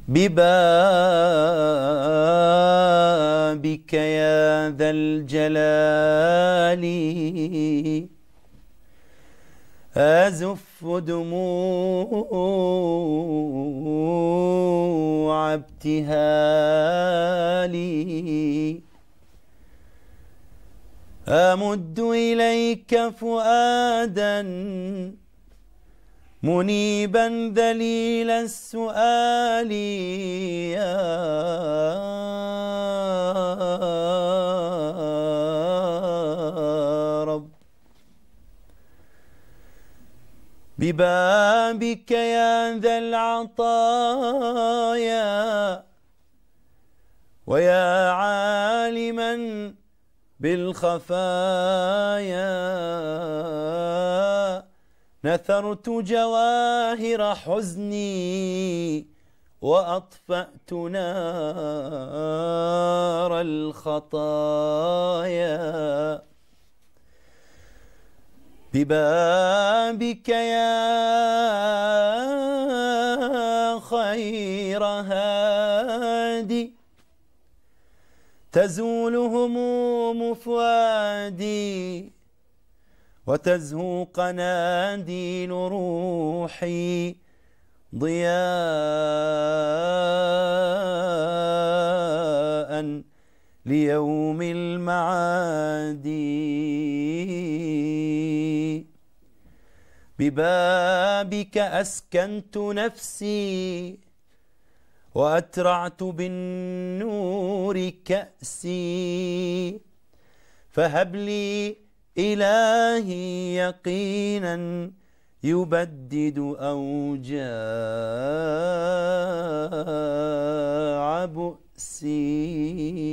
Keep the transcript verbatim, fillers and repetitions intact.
ببابك يا ذا الجلال أزف دموع ابتهالي أمد إليك فؤادا منيبا ذليل السؤال يا رب ببابك يا ذا العطايا ويا عالما بالخفايا نثرت جواهر حزني وأطفأت نار الخطايا ببابك يا خير هادي تزول هموم فؤادي وتزهو قناديل روحي ضياء ليوم المعاد ببابك أسكنت نفسي وأترعت بالنور كأسي فهب لي إلهي يقينا يبدد أوجاع بؤسي